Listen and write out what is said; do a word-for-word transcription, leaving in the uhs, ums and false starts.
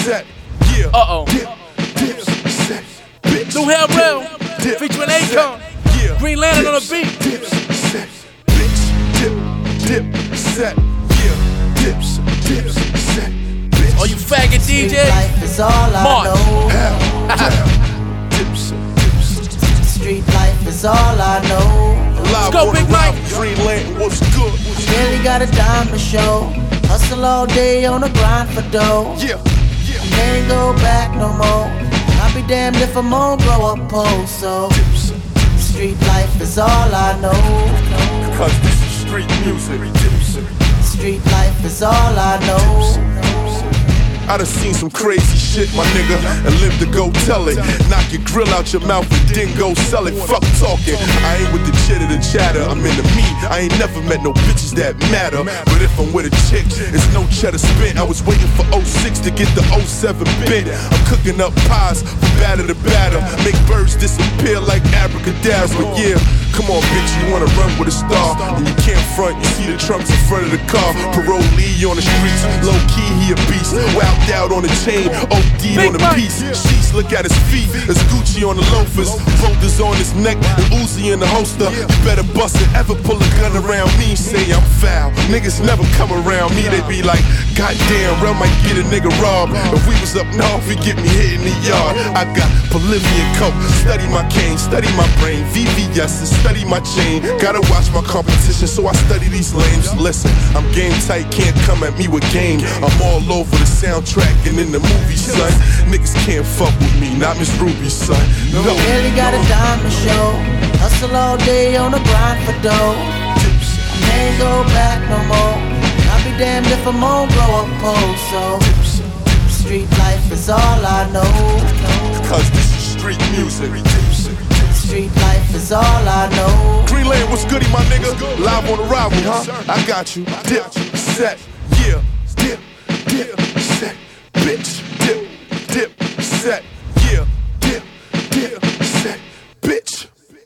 set, yeah. Uh-oh. Dip, dip, set, bitch. New Hell Real, dip, featuring set, Akon. yeah. Green Lantern on the Dips, beat. Dips, set, bitch. Dip, dip, set, yeah. Dips, dips, set, bitch. All you faggot D Js. Life is all I March. know. Hell, down. Dips, dips. Street life is all I know. Live go, on Big the Mike. route, Green Lantern, what's good? Barely got a dime to show. Hustle all day on the grind for dough. Yeah, yeah. And ain't go back no more. I'll be damned if I'm gonna grow up poor. So Dips, street life is all I know. cause this is street music. Dips, Street life is all I know. I done seen some crazy shit, my nigga, and live to go tell it. Knock your grill out your mouth and then go sell it. Fuck talking. I ain't with the chitter and chatter. I'm into me. I ain't never met no bitches that matter. But if I'm with a chick, it's no cheddar spent. I was waiting for oh six to get the oh seven bent. I'm cooking up pies from batter to batter. Make birds disappear like abracadabra. Yeah, come on, bitch, you wanna run with a star, and you can't front. You see the trunks in front of the car. Parolee on the streets, low key he a beast. Wow. Out on the chain, O D'd on the piece. Sheets look at his feet, there's Gucci on the loafers, boulders on his neck, and Uzi in the holster. You better bust it, ever pull a gun around me, say I'm foul. Niggas never come around me, they be like, goddamn, Rel might get a nigga robbed. If we was up north, he get me hit in the yard. I got Bolivian coke, study my cane, study my brain, V V S, study my chain. Gotta watch my competition, so I study these lames. Listen, I'm game tight, can't come at me with game. I'm all over the soundtrack and in the movie, son. Niggas can't fuck with me, not Miss Ruby, son. No, Barely got a dime to show. Hustle all day on the grind for dough. Dips, And ain't go back no more. I'll be damned if I'm gonna grow up poor. So dips, street life is all I know. cause this is street music. Dips, Street life is all I know. Green Lantern, what's goody, my nigga? Live on the rival, huh? I got you. Dip, set, yeah. Dip, dip, set, bitch. Dip, dip, set.